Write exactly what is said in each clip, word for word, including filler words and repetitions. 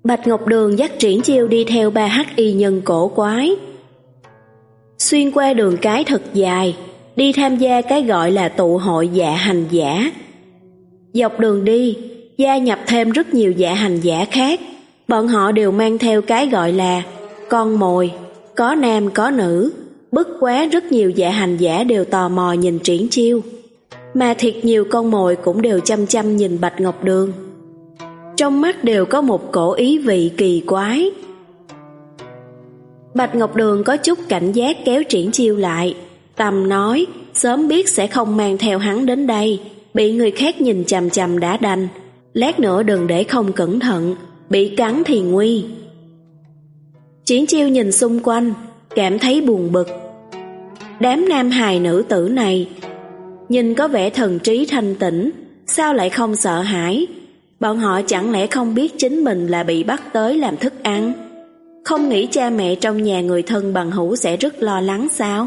Bạch Ngọc Đường dắt Triển Chiêu đi theo ba hắc y nhân cổ quái, xuyên qua đường cái thật dài, đi tham gia cái gọi là tụ hội dạ hành giả. Dọc đường đi, gia nhập thêm rất nhiều dạ hành giả khác, bọn họ đều mang theo cái gọi là con mồi, có nam có nữ. Bất quá rất nhiều dạ hành giả đều tò mò nhìn Triển Chiêu, mà thiệt nhiều con mồi cũng đều chăm chăm nhìn Bạch Ngọc Đường. Trong mắt đều có một cổ ý vị kỳ quái. Bạch Ngọc Đường có chút cảnh giác kéo Triển Chiêu lại, Tâm nói sớm biết sẽ không mang theo hắn đến đây, bị người khác nhìn chằm chằm đã đành, lát nữa đừng để không cẩn thận, bị cắn thì nguy. Triển Chiêu nhìn xung quanh, cảm thấy buồn bực. Đám nam hài nữ tử này nhìn có vẻ thần trí thanh tĩnh, sao lại không sợ hãi? Bọn họ chẳng lẽ không biết chính mình là bị bắt tới làm thức ăn? Không nghĩ cha mẹ trong nhà người thân bằng hữu sẽ rất lo lắng sao?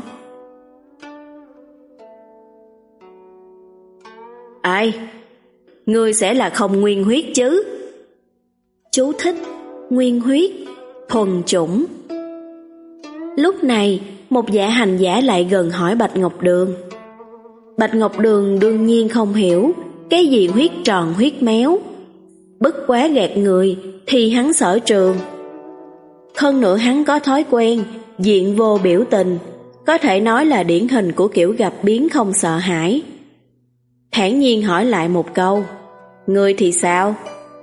Ai? Ngươi sẽ là không nguyên huyết chứ? Chú thích: nguyên huyết, thuần chủng. Lúc này, một dạ hành giả lại gần hỏi Bạch Ngọc Đường. Bạch Ngọc Đường đương nhiên không hiểu cái gì huyết tròn huyết méo, bất quá gạt người thì hắn sở trường. Hơn nữa hắn có thói quen diện vô biểu tình, có thể nói là điển hình của kiểu gặp biến không sợ hãi. Thản nhiên hỏi lại một câu: ngươi thì sao?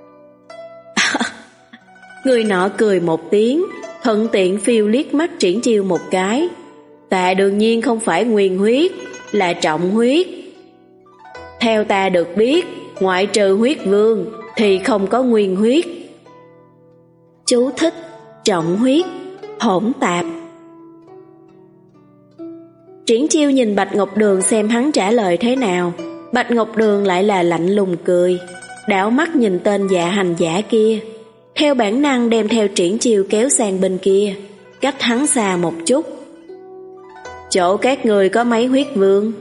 Người nọ cười một tiếng, thuận tiện phiêu liếc mắt Triển Chiêu một cái. Ta đương nhiên không phải nguyên huyết, là trọng huyết. Theo ta được biết, ngoại trừ huyết vương thì không có nguyên huyết. Chú thích: trọng huyết, hỗn tạp. Triển Chiêu nhìn Bạch Ngọc Đường xem hắn trả lời thế nào. Bạch Ngọc Đường lại là lạnh lùng cười, đảo mắt nhìn tên dạ hành giả kia, theo bản năng đem theo Triển Chiêu kéo sang bên kia, cách hắn xa một chút. Chỗ các người có mấy huyết vương?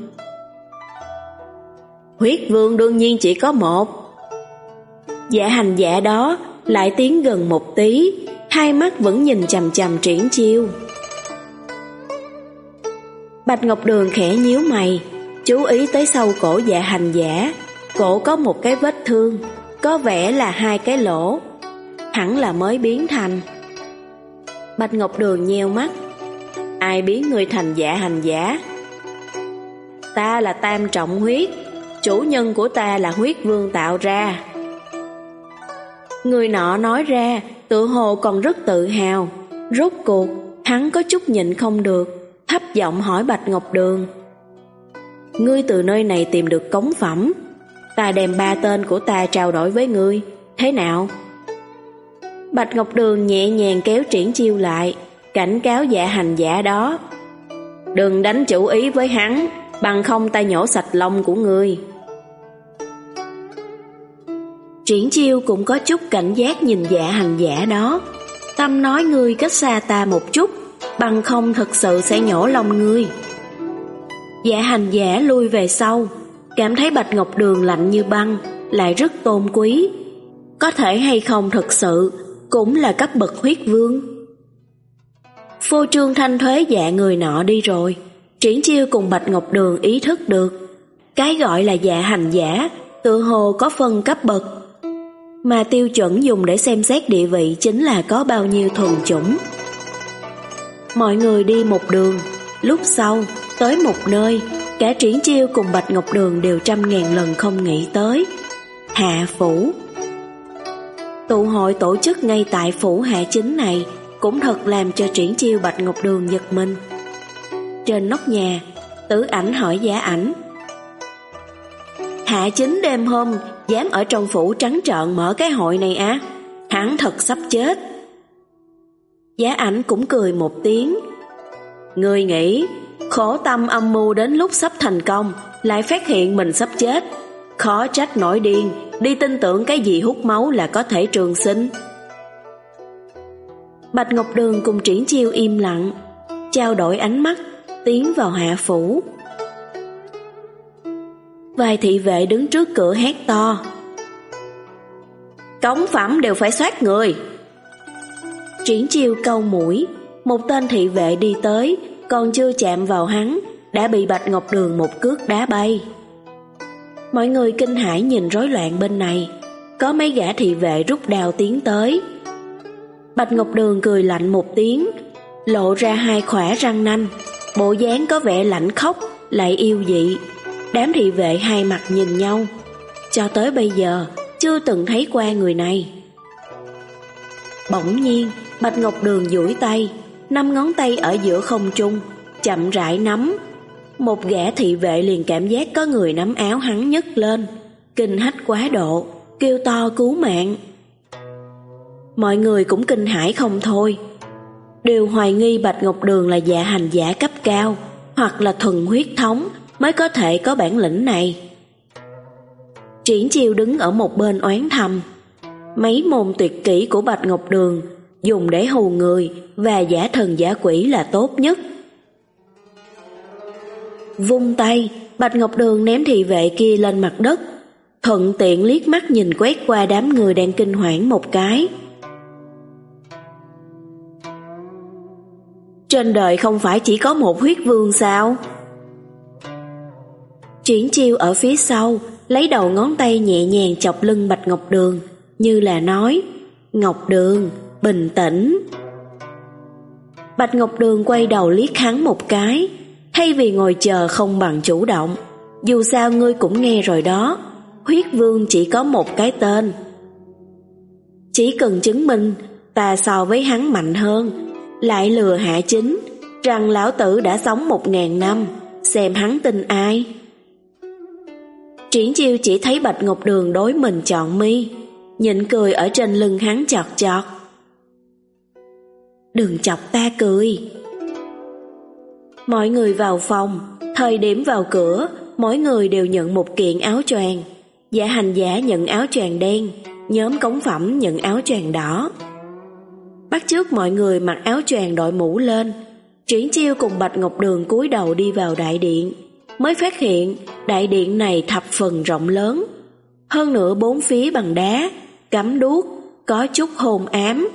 Huyết vương đương nhiên chỉ có một. Dạ hành giả đó lại tiến gần một tí, hai mắt vẫn nhìn chằm chằm Triển Chiêu. Bạch Ngọc Đường khẽ nhíu mày, chú ý tới sau cổ dạ hành giả. Cổ có một cái vết thương, có vẻ là hai cái lỗ, hẳn là mới biến thành. Bạch Ngọc Đường nheo mắt. Ai biến người thành dạ hành giả? Ta là tam trọng huyết, chủ nhân của ta là huyết vương tạo ra. Người nọ nói ra tự hồ còn rất tự hào. Rốt cuộc hắn có chút nhịn không được, thấp giọng hỏi Bạch Ngọc Đường: ngươi từ nơi này tìm được cống phẩm, ta đem ba tên của ta trao đổi với ngươi, thế nào? Bạch Ngọc Đường nhẹ nhàng kéo Triển Chiêu lại, cảnh cáo dạ hành giả đó: đừng đánh chủ ý với hắn, bằng không ta nhổ sạch lông của ngươi. Triển Chiêu cũng có chút cảnh giác nhìn dạ hành giả đó. Tâm nói ngươi cách xa ta một chút, bằng không thật sự sẽ nhổ lông ngươi. Dạ hành giả lui về sau, cảm thấy Bạch Ngọc Đường lạnh như băng, lại rất tôn quý. Có thể hay không thật sự cũng là cấp bậc huyết vương. Phô trương thanh thuế dạ người nọ đi rồi, Triển Chiêu cùng Bạch Ngọc Đường ý thức được cái gọi là dạ hành giả tự hồ có phân cấp bậc, mà tiêu chuẩn dùng để xem xét địa vị chính là có bao nhiêu thuần chủng. Mọi người đi một đường, lúc sau tới một nơi cả Triển Chiêu cùng Bạch Ngọc Đường đều trăm ngàn lần không nghĩ tới: Hạ Phủ. Tụ hội tổ chức ngay tại phủ Hạ Chính này cũng thật làm cho Triển Chiêu Bạch Ngọc Đường giật mình. Trên nóc nhà, Tử Ảnh hỏi Giá Ảnh: Hạ Chính đêm hôm dám ở trong phủ trắng trợn mở cái hội này á? Hắn thật sắp chết. Giá Ảnh cũng cười một tiếng: ngươi nghĩ khổ tâm âm mưu đến lúc sắp thành công lại phát hiện mình sắp chết, khó trách nổi điên đi tin tưởng cái gì hút máu là có thể trường sinh. Bạch Ngọc Đường cùng Triển Chiêu im lặng, trao đổi ánh mắt, tiến vào Hạ Phủ. Vài thị vệ đứng trước cửa hét to: cống phẩm đều phải soát người, Triển Chiêu cau mũi, một tên thị vệ đi tới, còn chưa chạm vào hắn, đã bị Bạch Ngọc Đường một cước đá bay. Mọi người kinh hãi nhìn rối loạn bên này, có mấy gã thị vệ rút đao tiến tới. Bạch Ngọc Đường cười lạnh một tiếng, lộ ra hai khỏa răng nanh, bộ dáng có vẻ lạnh khóc lại yêu dị. Đám thị vệ hai mặt nhìn nhau, cho tới bây giờ chưa từng thấy qua người này. Bỗng nhiên Bạch Ngọc Đường duỗi tay, năm ngón tay ở giữa không trung chậm rãi nắm. Một gã thị vệ liền cảm giác có người nắm áo hắn nhấc lên, kinh hách quá độ, kêu to cứu mạng. Mọi người cũng kinh hãi không thôi, đều hoài nghi Bạch Ngọc Đường là dạ hành giả cấp cao, hoặc là thuần huyết thống mới có thể có bản lĩnh này. Triển Chiêu đứng ở một bên oán thầm, mấy môn tuyệt kỹ của Bạch Ngọc Đường dùng để hù người và giả thần giả quỷ là tốt nhất. Vung tay, Bạch Ngọc Đường ném thị vệ kia lên mặt đất, thuận tiện liếc mắt nhìn quét qua đám người đang kinh hoảng một cái. Trên đời không phải chỉ có một huyết vương sao? Triển Chiêu ở phía sau, lấy đầu ngón tay nhẹ nhàng chọc lưng Bạch Ngọc Đường, như là nói, Ngọc Đường, bình tĩnh. Bạch Ngọc Đường quay đầu liếc hắn một cái, thay vì ngồi chờ không bằng chủ động. Dù sao ngươi cũng nghe rồi đó, huyết vương chỉ có một cái tên. Chỉ cần chứng minh ta so với hắn mạnh hơn, lại lừa Hạ Chính rằng lão tử đã sống một ngàn năm, xem hắn tin ai. Triển Chiêu chỉ thấy Bạch Ngọc Đường đối mình chọn mi, nhịn cười ở trên lưng hắn chọt chọt. Đừng chọc ta cười. Mọi người vào phòng, thời điểm vào cửa, mỗi người đều nhận một kiện áo choàng. Dạ hành giả nhận áo choàng đen, nhóm cống phẩm nhận áo choàng đỏ. Bắt chước mọi người mặc áo choàng đội mũ lên. Triển Chiêu cùng Bạch Ngọc Đường cúi đầu đi vào đại điện, mới phát hiện đại điện này thập phần rộng lớn, hơn nữa bốn phía bằng đá, cắm đuốc, có chút hôn ám.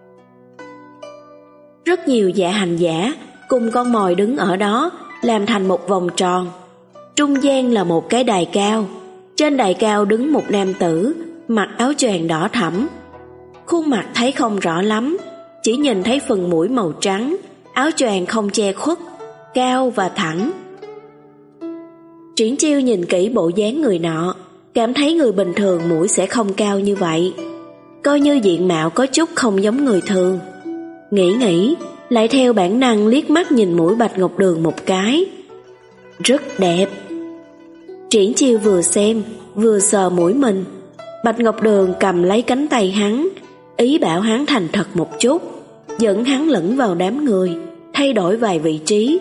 Rất nhiều dạ hành giả cùng con mồi đứng ở đó, làm thành một vòng tròn. Trung gian là một cái đài cao, trên đài cao đứng một nam tử, mặc áo choàng đỏ thẫm. Khuôn mặt thấy không rõ lắm, chỉ nhìn thấy phần mũi màu trắng, áo choàng không che khuất, cao và thẳng. Triển Chiêu nhìn kỹ bộ dáng người nọ, cảm thấy người bình thường mũi sẽ không cao như vậy, coi như diện mạo có chút không giống người thường. Nghĩ nghĩ, lại theo bản năng liếc mắt nhìn mũi Bạch Ngọc Đường một cái. Rất đẹp. Triển Chiêu vừa xem, vừa sờ mũi mình. Bạch Ngọc Đường cầm lấy cánh tay hắn, ý bảo hắn thành thật một chút, dẫn hắn lẫn vào đám người, thay đổi vài vị trí.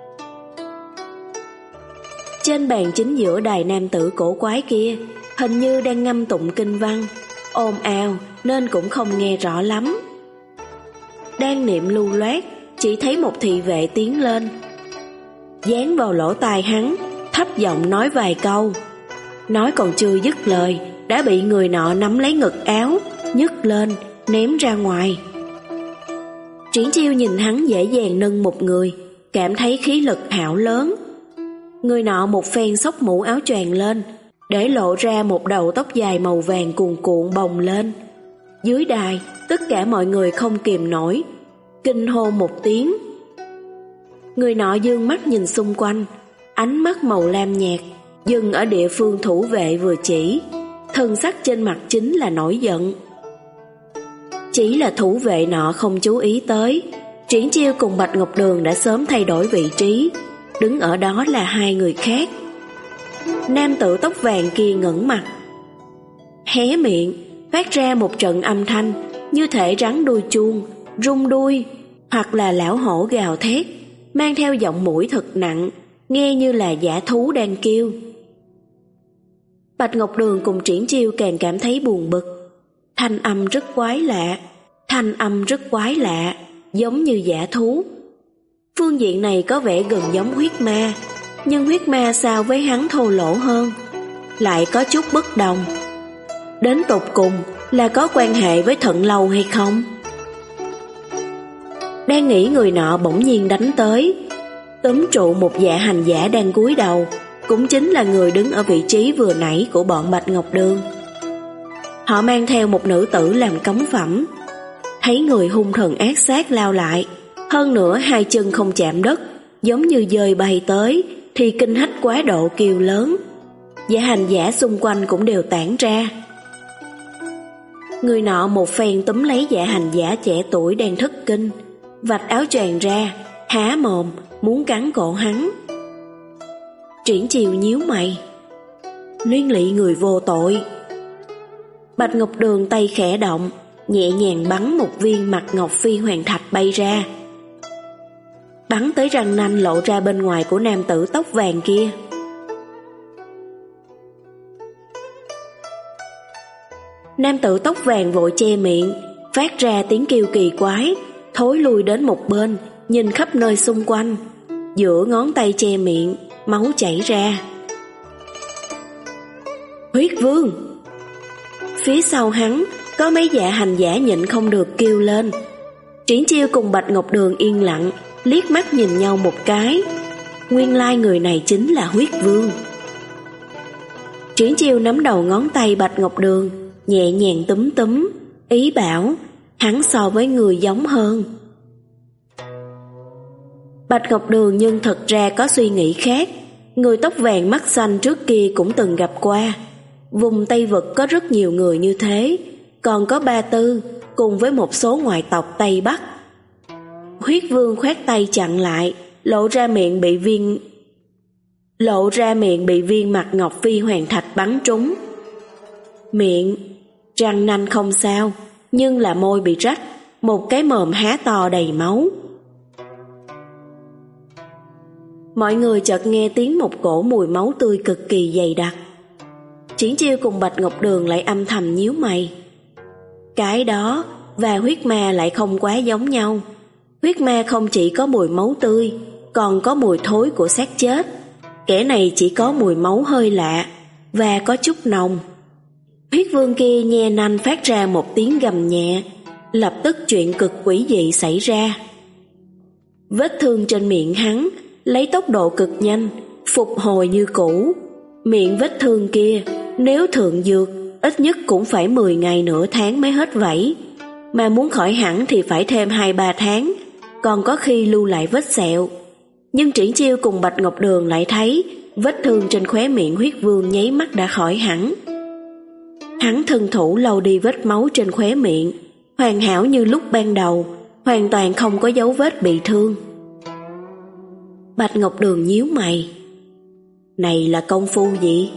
Trên bàn chính giữa đài nam tử cổ quái kia, hình như đang ngâm tụng kinh văn, ồn ào nên cũng không nghe rõ lắm. Đang niệm lưu loát, chỉ thấy một thị vệ tiến lên, dán vào lỗ tai hắn, thấp giọng nói vài câu. Nói còn chưa dứt lời, đã bị người nọ nắm lấy ngực áo, nhấc lên, ném ra ngoài. Triển Chiêu nhìn hắn dễ dàng nâng một người, cảm thấy khí lực hão lớn. Người nọ một phen xốc mũ áo choàng lên, để lộ ra một đầu tóc dài màu vàng cuồn cuộn bồng lên. Dưới đài, tất cả mọi người không kìm nổi, kinh hô một tiếng. Người nọ dương mắt nhìn xung quanh, ánh mắt màu lam nhạt dừng ở địa phương thủ vệ vừa chỉ, thần sắc trên mặt chính là nổi giận. Chỉ là thủ vệ nọ không chú ý tới, Triển Chiêu cùng Bạch Ngọc Đường đã sớm thay đổi vị trí, đứng ở đó là hai người khác. Nam tử tóc vàng kia ngẩng mặt, hé miệng, phát ra một trận âm thanh như thể rắn đuôi chuông, rung đuôi, hoặc là lão hổ gào thét, mang theo giọng mũi thật nặng, nghe như là dã thú đang kêu. Bạch Ngọc Đường cùng Triển Chiêu càng cảm thấy buồn bực. Thanh âm rất quái lạ, thanh âm rất quái lạ, giống như dã thú. Phương diện này có vẻ gần giống huyết ma, nhưng huyết ma sao với hắn thô lỗ hơn, lại có chút bất đồng. Đến tột cùng là có quan hệ với Thận Lâu hay không? Đang nghĩ người nọ bỗng nhiên đánh tới, túm trụ một Dạ Hành Giả đang cúi đầu, cũng chính là người đứng ở vị trí vừa nãy của bọn Bạch Ngọc Đường. Họ mang theo một nữ tử làm cống phẩm. Thấy người hung thần ác sát lao lại, hơn nữa hai chân không chạm đất, giống như dơi bay tới, thì kinh hách quá độ kêu lớn. Dạ Hành Giả xung quanh cũng đều tản ra. Người nọ một phen túm lấy Dạ Hành Giả trẻ tuổi đang thất kinh, vạch áo choàng ra, há mồm muốn cắn cổ hắn. Triển Chiêu nhíu mày, liên lụy người vô tội. Bạch Ngọc Đường tay khẽ động, nhẹ nhàng bắn một viên mặt ngọc phi hoàng thạch bay ra, bắn tới răng nanh lộ ra bên ngoài của nam tử tóc vàng kia. Nam tử tóc vàng vội che miệng, phát ra tiếng kêu kỳ quái, thối lui đến một bên, nhìn khắp nơi xung quanh. Giữa ngón tay che miệng, máu chảy ra. Huyết Vương! Phía sau hắn, có mấy Dạ Hành Giả nhịn không được kêu lên. Triển Chiêu cùng Bạch Ngọc Đường yên lặng, liếc mắt nhìn nhau một cái. Nguyên lai người này chính là Huyết Vương. Triển Chiêu nắm đầu ngón tay Bạch Ngọc Đường, nhẹ nhàng túm túm, ý bảo hắn so với người giống hơn. Bạch Ngọc Đường nhưng thật ra có suy nghĩ khác. Người tóc vàng mắt xanh trước kia cũng từng gặp qua. Vùng Tây Vực có rất nhiều người như thế, còn có Ba Tư cùng với một số ngoại tộc Tây Bắc. Huyết Vương khoát tay chặn lại, lộ ra miệng bị viên lộ ra miệng bị viên mặt ngọc phi hoàng thạch bắn trúng. Miệng, răng nanh không sao, nhưng là môi bị rách, một cái mồm há to đầy máu. Mọi người chợt nghe tiếng một cổ mùi máu tươi cực kỳ dày đặc. Triển Chiêu cùng Bạch Ngọc Đường lại âm thầm nhíu mày. Cái đó và huyết ma lại không quá giống nhau. Huyết ma không chỉ có mùi máu tươi, còn có mùi thối của xác chết. Kẻ này chỉ có mùi máu hơi lạ và có chút nồng. Huyết Vương kia nhe nanh phát ra một tiếng gầm nhẹ, lập tức chuyện cực quỷ dị xảy ra. Vết thương trên miệng hắn lấy tốc độ cực nhanh phục hồi như cũ. Miệng vết thương kia nếu thượng dược ít nhất cũng phải mười ngày nửa tháng mới hết vảy, mà muốn khỏi hẳn thì phải thêm hai ba tháng, còn có khi lưu lại vết sẹo. Nhưng Triển Chiêu cùng Bạch Ngọc Đường lại thấy vết thương trên khóe miệng Huyết Vương nháy mắt đã khỏi hẳn. Hắn thân thủ lau đi vết máu trên khóe miệng, hoàn hảo như lúc ban đầu, hoàn toàn không có dấu vết bị thương. Bạch Ngọc Đường nhíu mày, này là công phu gì?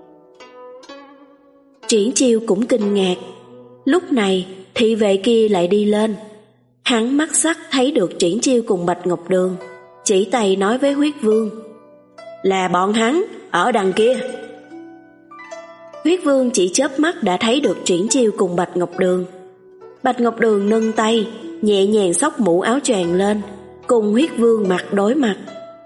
Triển Chiêu cũng kinh ngạc. Lúc này thị vệ kia lại đi lên. Hắn mắt sắc thấy được Triển Chiêu cùng Bạch Ngọc Đường, chỉ tay nói với Huyết Vương, là bọn hắn ở đằng kia. Huyết Vương chỉ chớp mắt đã thấy được Triển Chiêu cùng Bạch Ngọc Đường. Bạch Ngọc Đường nâng tay nhẹ nhàng xốc mũ áo choàng lên, cùng Huyết Vương mặt đối mặt.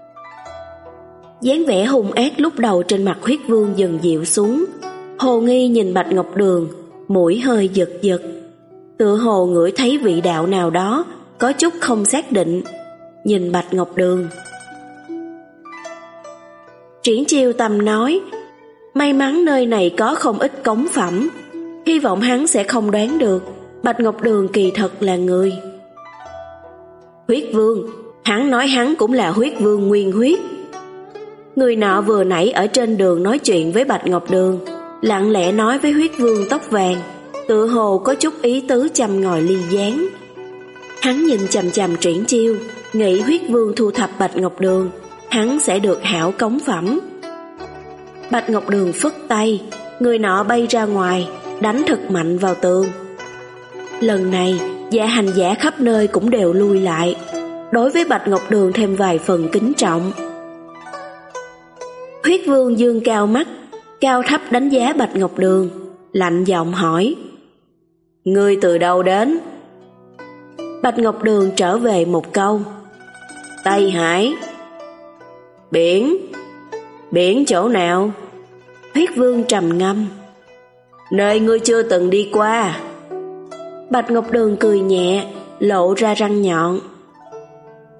Dáng vẻ hung ác lúc đầu trên mặt Huyết Vương dần dịu xuống. Hồ nghi nhìn Bạch Ngọc Đường, mũi hơi giật giật, tựa hồ ngửi thấy vị đạo nào đó có chút không xác định. Nhìn Bạch Ngọc Đường, Triển Chiêu tâm nói, may mắn nơi này có không ít cống phẩm, hy vọng hắn sẽ không đoán được Bạch Ngọc Đường kỳ thật là người. Huyết Vương, hắn nói hắn cũng là Huyết Vương nguyên huyết. Người nọ vừa nãy ở trên đường nói chuyện với Bạch Ngọc Đường, lặng lẽ nói với Huyết Vương tóc vàng, tựa hồ có chút ý tứ châm ngòi ly gián. Hắn nhìn chằm chằm Triển Chiêu, nghĩ Huyết Vương thu thập Bạch Ngọc Đường, hắn sẽ được hảo cống phẩm. Bạch Ngọc Đường phất tay, người nọ bay ra ngoài, đánh thật mạnh vào tường. Lần này, Dạ Hành Giả khắp nơi cũng đều lui lại, đối với Bạch Ngọc Đường thêm vài phần kính trọng. Huyết Vương dương cao mắt, cao thấp đánh giá Bạch Ngọc Đường, lạnh giọng hỏi, ngươi từ đâu đến? Bạch Ngọc Đường trở về một câu, Tây Hải. Biển? Biển chỗ nào? Huyết Vương trầm ngâm, nơi ngươi chưa từng đi qua. Bạch Ngọc Đường cười nhẹ, lộ ra răng nhọn,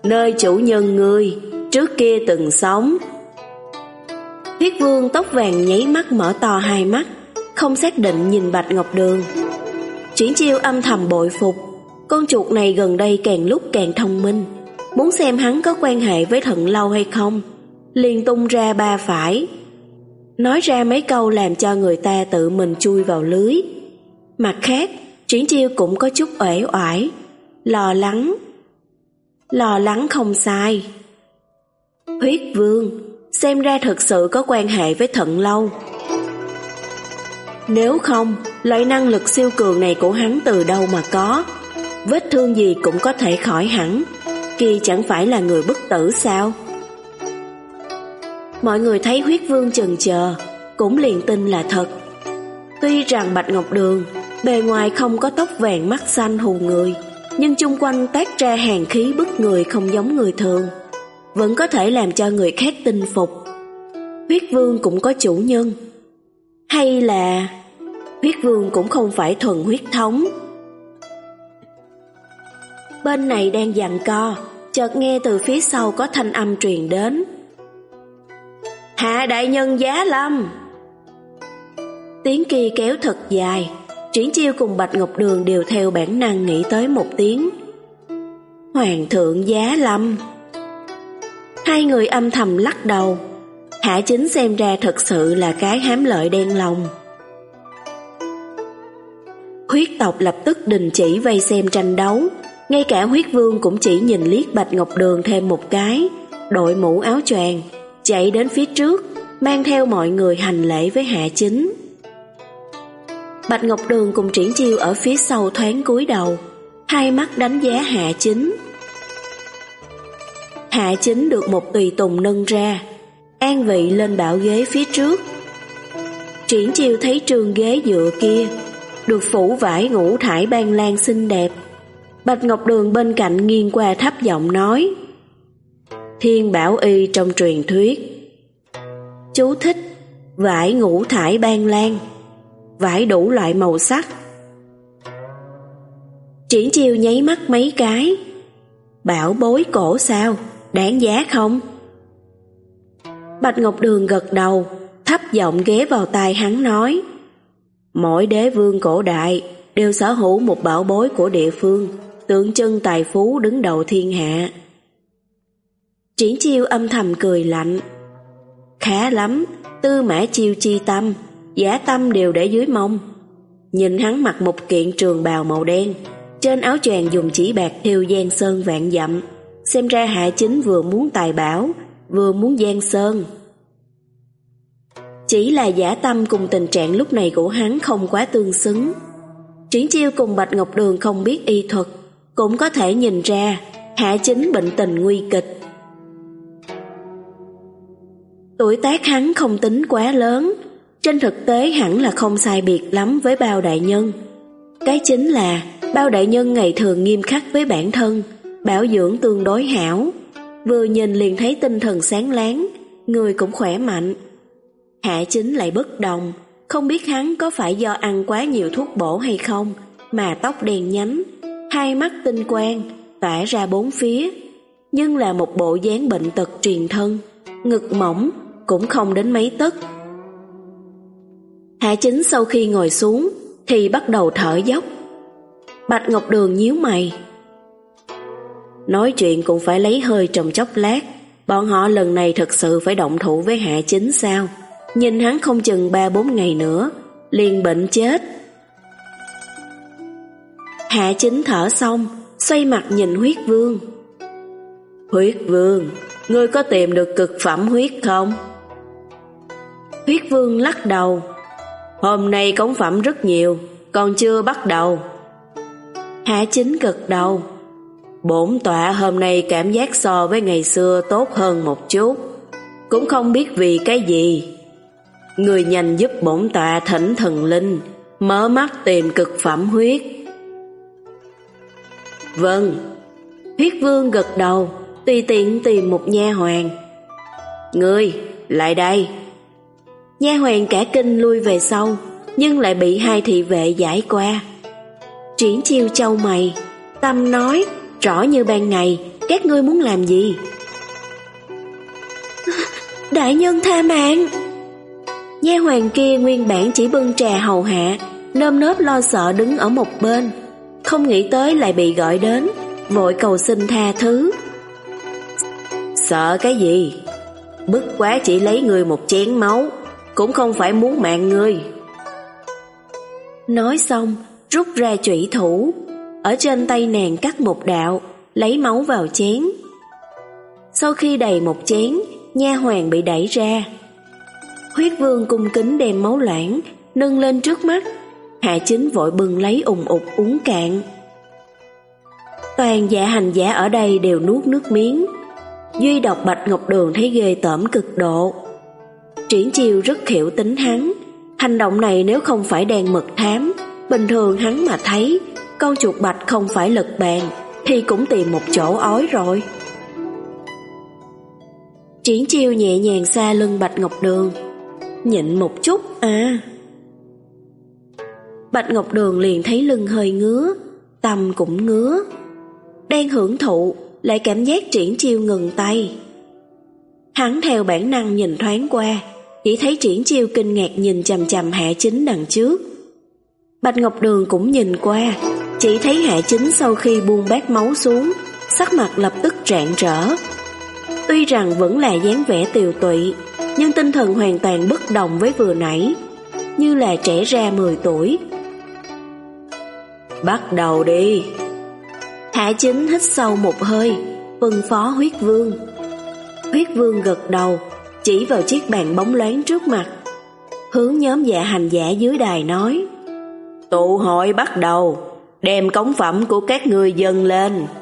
nơi chủ nhân ngươi trước kia từng sống. Huyết Vương tóc vàng nháy mắt mở to hai mắt, không xác định nhìn Bạch Ngọc Đường. Triển Chiêu âm thầm bội phục, con chuột này gần đây càng lúc càng thông minh, muốn xem hắn có quan hệ với Thận Lâu hay không, liền tung ra ba phải, nói ra mấy câu làm cho người ta tự mình chui vào lưới. Mặt khác, Triển Chiêu cũng có chút uể oải, lo lắng. Lo lắng không sai. Huyết Vương, xem ra thực sự có quan hệ với Thận Lâu. Nếu không, loại năng lực siêu cường này của hắn từ đâu mà có? Vết thương gì cũng có thể khỏi hẳn, kia chẳng phải là người bất tử sao? Mọi người thấy Huyết Vương chần chờ, cũng liền tin là thật. Tuy rằng Bạch Ngọc Đường bề ngoài không có tóc vàng mắt xanh hù người, nhưng chung quanh toát ra hàn khí bức người không giống người thường, vẫn có thể làm cho người khác tin phục. Huyết Vương cũng có chủ nhân. Hay là Huyết Vương cũng không phải thuần huyết thống? Bên này đang giằng co, chợt nghe từ phía sau có thanh âm truyền đến. Hạ đại nhân giá lâm. Tiếng kia kéo thật dài, Triển Chiêu cùng Bạch Ngọc Đường đều theo bản năng nghĩ tới một tiếng. Hoàng thượng giá lâm. Hai người âm thầm lắc đầu. Hạ Chính xem ra thật sự là cái hám lợi đen lòng. Huyết tộc lập tức đình chỉ vây xem tranh đấu, ngay cả Huyết Vương cũng chỉ nhìn liếc Bạch Ngọc Đường thêm một cái, đội mũ áo choàng, chạy đến phía trước, mang theo mọi người hành lễ với Hạ Chính. Bạch Ngọc Đường cùng Triển Chiêu ở phía sau thoáng cúi đầu, hai mắt đánh giá Hạ Chính. Hạ Chính được một tùy tùng nâng ra, an vị lên bạo ghế phía trước. Triển Chiêu thấy trường ghế dựa kia được phủ vải ngũ thải ban lan xinh đẹp. Bạch Ngọc Đường bên cạnh nghiêng qua thấp giọng nói: Thiên Bảo Y trong truyền thuyết. Chú thích: vải ngũ thải ban lan, vải đủ loại màu sắc. Triển Chiêu nháy mắt mấy cái. Bảo bối cổ sao, đáng giá không? Bạch Ngọc Đường gật đầu, thấp giọng ghé vào tai hắn nói: Mỗi đế vương cổ đại đều sở hữu một bảo bối của địa phương, tượng trưng tài phú đứng đầu thiên hạ. Triển Chiêu âm thầm cười lạnh. Khá lắm, Tư Mã Chiêu chi tâm, Giả Tâm đều để dưới mông. Nhìn hắn mặc một kiện trường bào màu đen, trên áo choàng dùng chỉ bạc thêu giang sơn vạn dặm, xem ra Hạ Chính vừa muốn tài bảo, vừa muốn giang sơn. Chỉ là Giả Tâm cùng tình trạng lúc này của hắn không quá tương xứng. Triển Chiêu cùng Bạch Ngọc Đường không biết y thuật, cũng có thể nhìn ra Hạ Chính bệnh tình nguy kịch. Tuổi tác hắn không tính quá lớn, trên thực tế hẳn là không sai biệt lắm với Bao đại nhân. Cái chính là Bao đại nhân ngày thường nghiêm khắc với bản thân, bảo dưỡng tương đối hảo, vừa nhìn liền thấy tinh thần sáng láng, người cũng khỏe mạnh. Hạ Chính lại bất đồng, không biết hắn có phải do ăn quá nhiều thuốc bổ hay không mà tóc đen nhánh, hai mắt tinh quang tỏa ra bốn phía, nhưng là một bộ dáng bệnh tật truyền thân, ngực mỏng cũng không đến mấy tấc. Hạ Chính sau khi ngồi xuống thì bắt đầu thở dốc. Bạch Ngọc Đường nhíu mày. Nói chuyện cũng phải lấy hơi trong chốc lát, bọn họ lần này thật sự phải động thủ với Hạ Chính sao? Nhìn hắn không chừng ba bốn ngày nữa liền bệnh chết. Hạ Chính thở xong, xoay mặt nhìn Huyết Vương. Huyết Vương, ngươi có tìm được cực phẩm huyết không? Huyết Vương lắc đầu. Hôm nay cống phẩm rất nhiều, còn chưa bắt đầu. Hạ Chính gật đầu. Bổn tọa hôm nay cảm giác so với ngày xưa tốt hơn một chút, cũng không biết vì cái gì. Người nhanh giúp bổn tọa thỉnh thần linh, mở mắt tìm cực phẩm huyết. Vâng. Huyết Vương gật đầu, tùy tiện tìm một nha hoàn. Ngươi, lại đây. Nha hoàn cả kinh lui về sau, nhưng lại bị hai thị vệ giải qua. Triển Chiêu chau mày, tâm nói, rõ như ban ngày, Các ngươi muốn làm gì? Đại nhân tha mạng. Nha hoàn kia nguyên bản chỉ bưng trà hầu hạ, nơm nớp lo sợ đứng ở một bên, không nghĩ tới lại bị gọi đến, vội cầu xin tha thứ. Sợ cái gì? Bất quá chỉ lấy ngươi một chén máu, cũng không phải muốn mạng ngươi. Nói xong, rút ra chủy thủ, ở trên tay nàng cắt một đạo, lấy máu vào chén. Sau khi đầy một chén, nha hoàn bị đẩy ra. Huyết Vương cung kính đem máu loãng nâng lên trước mắt, Hạ Chính vội bưng lấy ùng ục uống cạn. Toàn dạ hành giả ở đây đều nuốt nước miếng, duy độc Bạch Ngọc Đường thấy ghê tởm cực độ. Triển Chiêu rất hiểu tính hắn, hành động này nếu không phải đèn mật thám, bình thường hắn mà thấy con chuột bạch không phải lật bàn thì cũng tìm một chỗ ói rồi. Triển Chiêu nhẹ nhàng xa lưng Bạch Ngọc Đường, nhịn một chút à. Bạch Ngọc Đường liền thấy lưng hơi ngứa, tâm cũng ngứa. Đang hưởng thụ, lại cảm giác Triển Chiêu ngừng tay. Hắn theo bản năng nhìn thoáng qua, chỉ thấy Triển Chiêu kinh ngạc nhìn chằm chằm Hạ Chính đằng trước. Bạch Ngọc Đường cũng nhìn qua, chỉ thấy Hạ Chính sau khi buông bát máu xuống, sắc mặt lập tức rạng rỡ. Tuy rằng vẫn là dáng vẻ tiều tụy, nhưng tinh thần hoàn toàn bất đồng với vừa nãy, như là trẻ ra mười tuổi. Bắt đầu đi. Hạ Chính hít sâu một hơi, phân phó Huyết Vương. Huyết Vương gật đầu, chỉ vào chiếc bàn bóng loáng trước mặt, hướng nhóm dạ hành giả dưới đài nói: Tụ hội bắt đầu, đem cống phẩm của các ngươi dâng lên.